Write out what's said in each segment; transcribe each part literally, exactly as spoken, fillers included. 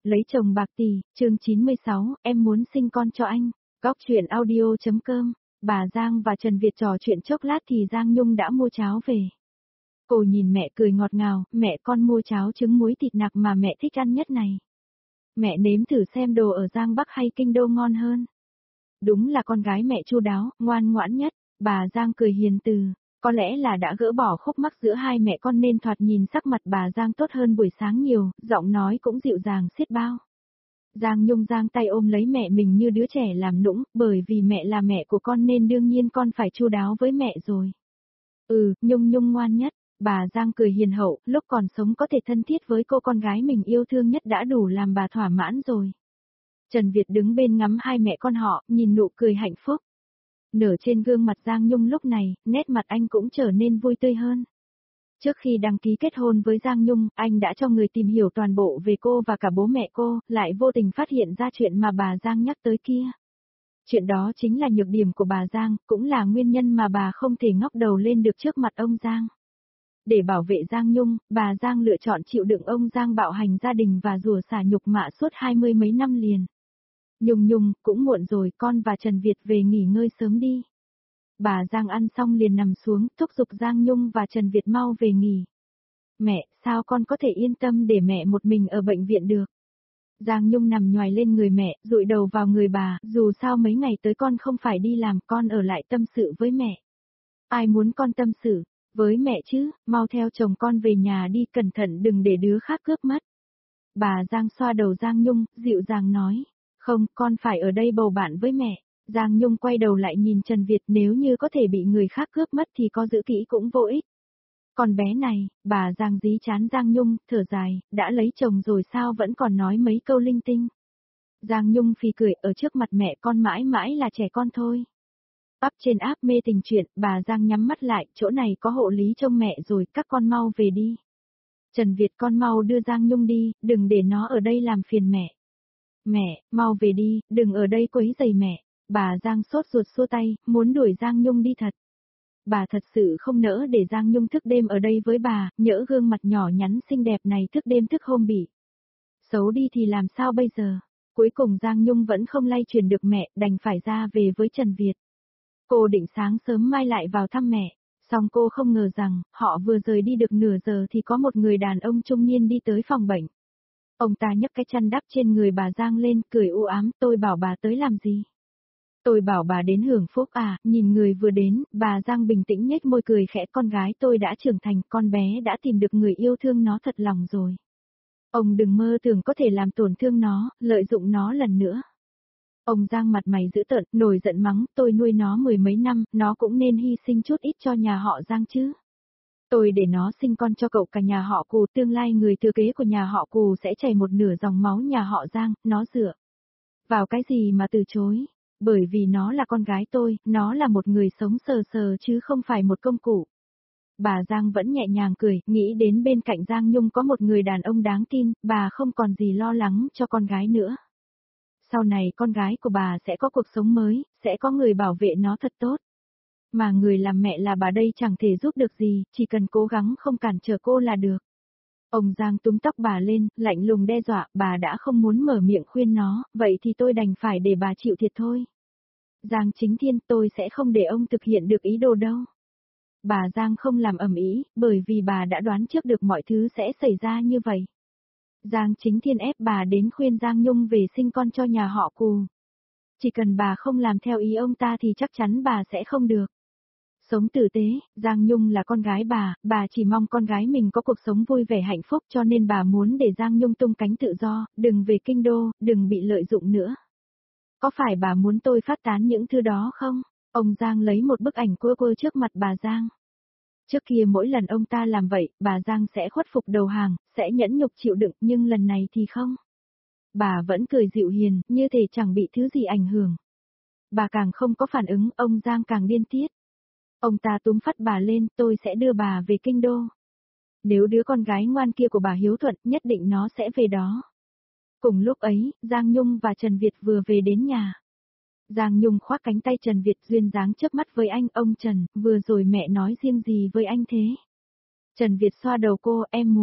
Lấy chồng bạc tỷ, chương chín mươi sáu, em muốn sinh con cho anh. Góc truyện audio.com, bà Giang và Trần Việt trò chuyện chốc lát thì Giang Nhung đã mua cháo về. Cô nhìn mẹ cười ngọt ngào, mẹ con mua cháo trứng muối thịt nạc mà mẹ thích ăn nhất này. Mẹ nếm thử xem đồ ở Giang Bắc hay Kinh Đô ngon hơn. Đúng là con gái mẹ chu đáo, ngoan ngoãn nhất, bà Giang cười hiền từ. Có lẽ là đã gỡ bỏ khúc mắc giữa hai mẹ con nên thoạt nhìn sắc mặt bà Giang tốt hơn buổi sáng nhiều, giọng nói cũng dịu dàng xiết bao. Giang Nhung giang tay ôm lấy mẹ mình như đứa trẻ làm nũng, bởi vì mẹ là mẹ của con nên đương nhiên con phải chu đáo với mẹ rồi. Ừ, Nhung Nhung ngoan nhất, bà Giang cười hiền hậu, lúc còn sống có thể thân thiết với cô con gái mình yêu thương nhất đã đủ làm bà thỏa mãn rồi. Trần Việt đứng bên ngắm hai mẹ con họ, nhìn nụ cười hạnh phúc. Nở trên gương mặt Giang Nhung lúc này, nét mặt anh cũng trở nên vui tươi hơn. Trước khi đăng ký kết hôn với Giang Nhung, anh đã cho người tìm hiểu toàn bộ về cô và cả bố mẹ cô, lại vô tình phát hiện ra chuyện mà bà Giang nhắc tới kia. Chuyện đó chính là nhược điểm của bà Giang, cũng là nguyên nhân mà bà không thể ngóc đầu lên được trước mặt ông Giang. Để bảo vệ Giang Nhung, bà Giang lựa chọn chịu đựng ông Giang bạo hành gia đình và rủa xả nhục mạ suốt hai mươi mấy năm liền. Nhung Nhung, cũng muộn rồi, con và Trần Việt về nghỉ ngơi sớm đi. Bà Giang ăn xong liền nằm xuống, thúc giục Giang Nhung và Trần Việt mau về nghỉ. Mẹ, sao con có thể yên tâm để mẹ một mình ở bệnh viện được? Giang Nhung nằm nhoài lên người mẹ, dụi đầu vào người bà, dù sao mấy ngày tới con không phải đi làm, con ở lại tâm sự với mẹ. Ai muốn con tâm sự? Với mẹ chứ, mau theo chồng con về nhà đi, cẩn thận đừng để đứa khác cướp mất. Bà Giang xoa đầu Giang Nhung, dịu dàng nói. Không, con phải ở đây bầu bạn với mẹ. Giang Nhung quay đầu lại nhìn Trần Việt, nếu như có thể bị người khác cướp mất thì có giữ kỹ cũng vô ích. Con bé này, bà Giang dí chán Giang Nhung, thở dài, đã lấy chồng rồi sao vẫn còn nói mấy câu linh tinh. Giang Nhung phì cười, ở trước mặt mẹ con mãi mãi là trẻ con thôi. Up trên app mê tình chuyện, bà Giang nhắm mắt lại, chỗ này có hộ lý trông mẹ rồi, các con mau về đi. Trần Việt, con mau đưa Giang Nhung đi, đừng để nó ở đây làm phiền mẹ. Mẹ, mau về đi, đừng ở đây quấy rầy mẹ. Bà Giang sốt ruột xua tay, muốn đuổi Giang Nhung đi thật. Bà thật sự không nỡ để Giang Nhung thức đêm ở đây với bà, nhỡ gương mặt nhỏ nhắn xinh đẹp này thức đêm thức hôm bị xấu đi thì làm sao bây giờ. Cuối cùng Giang Nhung vẫn không lay chuyển được mẹ, đành phải ra về với Trần Việt. Cô định sáng sớm mai lại vào thăm mẹ, song cô không ngờ rằng, họ vừa rời đi được nửa giờ thì có một người đàn ông trung niên đi tới phòng bệnh. Ông ta nhấc cái chăn đắp trên người bà Giang lên, cười u ám, tôi bảo bà tới làm gì? Tôi bảo bà đến hưởng phúc à, nhìn người vừa đến, bà Giang bình tĩnh nhếch môi cười khẽ, con gái tôi đã trưởng thành, con bé đã tìm được người yêu thương nó thật lòng rồi. Ông đừng mơ tưởng có thể làm tổn thương nó, lợi dụng nó lần nữa. Ông Giang mặt mày dữ tợn, nổi giận mắng, tôi nuôi nó mười mấy năm, nó cũng nên hy sinh chút ít cho nhà họ Giang chứ. Tôi để nó sinh con cho cậu cả nhà họ Cù, tương lai người thừa kế của nhà họ Cù sẽ chảy một nửa dòng máu nhà họ Giang, nó dựa vào cái gì mà từ chối? Bởi vì nó là con gái tôi, nó là một người sống sờ sờ chứ không phải một công cụ. Bà Giang vẫn nhẹ nhàng cười, nghĩ đến bên cạnh Giang Nhung có một người đàn ông đáng tin, bà không còn gì lo lắng cho con gái nữa. Sau này con gái của bà sẽ có cuộc sống mới, sẽ có người bảo vệ nó thật tốt. Mà người làm mẹ là bà đây chẳng thể giúp được gì, chỉ cần cố gắng không cản trở cô là được. Ông Giang túm tóc bà lên, lạnh lùng đe dọa, bà đã không muốn mở miệng khuyên nó, vậy thì tôi đành phải để bà chịu thiệt thôi. Giang Chính Thiên, tôi sẽ không để ông thực hiện được ý đồ đâu. Bà Giang không làm ầm ĩ, bởi vì bà đã đoán trước được mọi thứ sẽ xảy ra như vậy. Giang Chính Thiên ép bà đến khuyên Giang Nhung về sinh con cho nhà họ Cù. Chỉ cần bà không làm theo ý ông ta thì chắc chắn bà sẽ không được. Sống tử tế, Giang Nhung là con gái bà, bà chỉ mong con gái mình có cuộc sống vui vẻ hạnh phúc cho nên bà muốn để Giang Nhung tung cánh tự do, đừng về kinh đô, đừng bị lợi dụng nữa. Có phải bà muốn tôi phát tán những thứ đó không? Ông Giang lấy một bức ảnh quơ quơ trước mặt bà Giang. Trước kia mỗi lần ông ta làm vậy, bà Giang sẽ khuất phục đầu hàng, sẽ nhẫn nhục chịu đựng, nhưng lần này thì không. Bà vẫn cười dịu hiền, như thể chẳng bị thứ gì ảnh hưởng. Bà càng không có phản ứng, ông Giang càng điên tiết. Ông ta túm phắt bà lên, tôi sẽ đưa bà về kinh đô. Nếu đứa con gái ngoan kia của bà hiếu thuận, nhất định nó sẽ về đó. Cùng lúc ấy, Giang Nhung và Trần Việt vừa về đến nhà. Giang Nhung khoác cánh tay Trần Việt duyên dáng chớp mắt với anh, ông Trần, vừa rồi mẹ nói riêng gì với anh thế? Trần Việt xoa đầu cô, em muốn,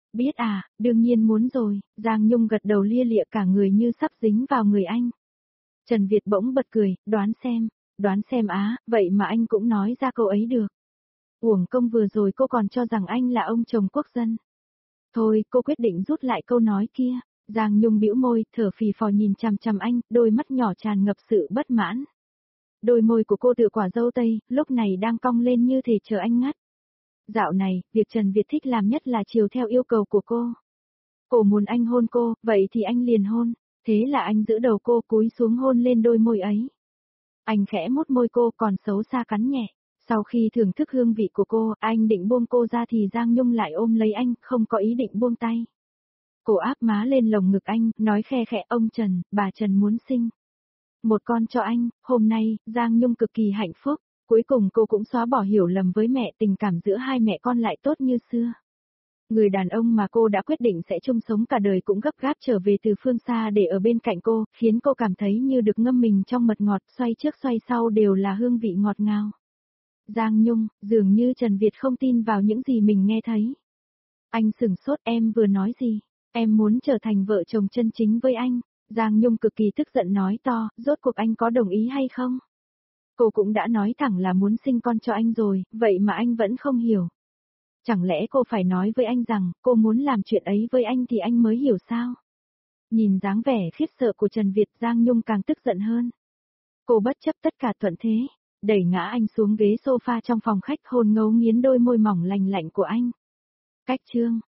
Biết à, đương nhiên muốn rồi, Giang Nhung gật đầu lia lịa cả người như sắp dính vào người anh. Trần Việt bỗng bật cười, đoán xem, đoán xem á, vậy mà anh cũng nói ra câu ấy được. Uổng công vừa rồi cô còn cho rằng anh là ông chồng quốc dân. Thôi, cô quyết định rút lại câu nói kia. Giang Nhung bĩu môi, thở phì phò nhìn chằm chằm anh, đôi mắt nhỏ tràn ngập sự bất mãn. Đôi môi của cô tựa quả dâu tây, lúc này đang cong lên như thể chờ anh ngắt. Dạo này, việc Trần Việt thích làm nhất là chiều theo yêu cầu của cô. Cô muốn anh hôn cô, vậy thì anh liền hôn. Thế là anh giữ đầu cô cúi xuống hôn lên đôi môi ấy. Anh khẽ mút môi cô còn xấu xa cắn nhẹ. Sau khi thưởng thức hương vị của cô, anh định buông cô ra thì Giang Nhung lại ôm lấy anh, không có ý định buông tay. Cô áp má lên lồng ngực anh, nói khe khẽ ông Trần, bà Trần muốn sinh một con cho anh. Hôm nay, Giang Nhung cực kỳ hạnh phúc. Cuối cùng cô cũng xóa bỏ hiểu lầm với mẹ, tình cảm giữa hai mẹ con lại tốt như xưa. Người đàn ông mà cô đã quyết định sẽ chung sống cả đời cũng gấp gáp trở về từ phương xa để ở bên cạnh cô, khiến cô cảm thấy như được ngâm mình trong mật ngọt, xoay trước xoay sau đều là hương vị ngọt ngào. Giang Nhung, dường như Trần Việt không tin vào những gì mình nghe thấy. Anh sửng sốt, em vừa nói gì? Em muốn trở thành vợ chồng chân chính với anh. Giang Nhung cực kỳ tức giận nói to, rốt cuộc anh có đồng ý hay không? Cô cũng đã nói thẳng là muốn sinh con cho anh rồi, vậy mà anh vẫn không hiểu. Chẳng lẽ cô phải nói với anh rằng, cô muốn làm chuyện ấy với anh thì anh mới hiểu sao? Nhìn dáng vẻ khiếp sợ của Trần Việt, Giang Nhung càng tức giận hơn. Cô bất chấp tất cả thuận thế, đẩy ngã anh xuống ghế sofa trong phòng khách, hôn ngấu nghiến đôi môi mỏng lành lạnh của anh. Cách chương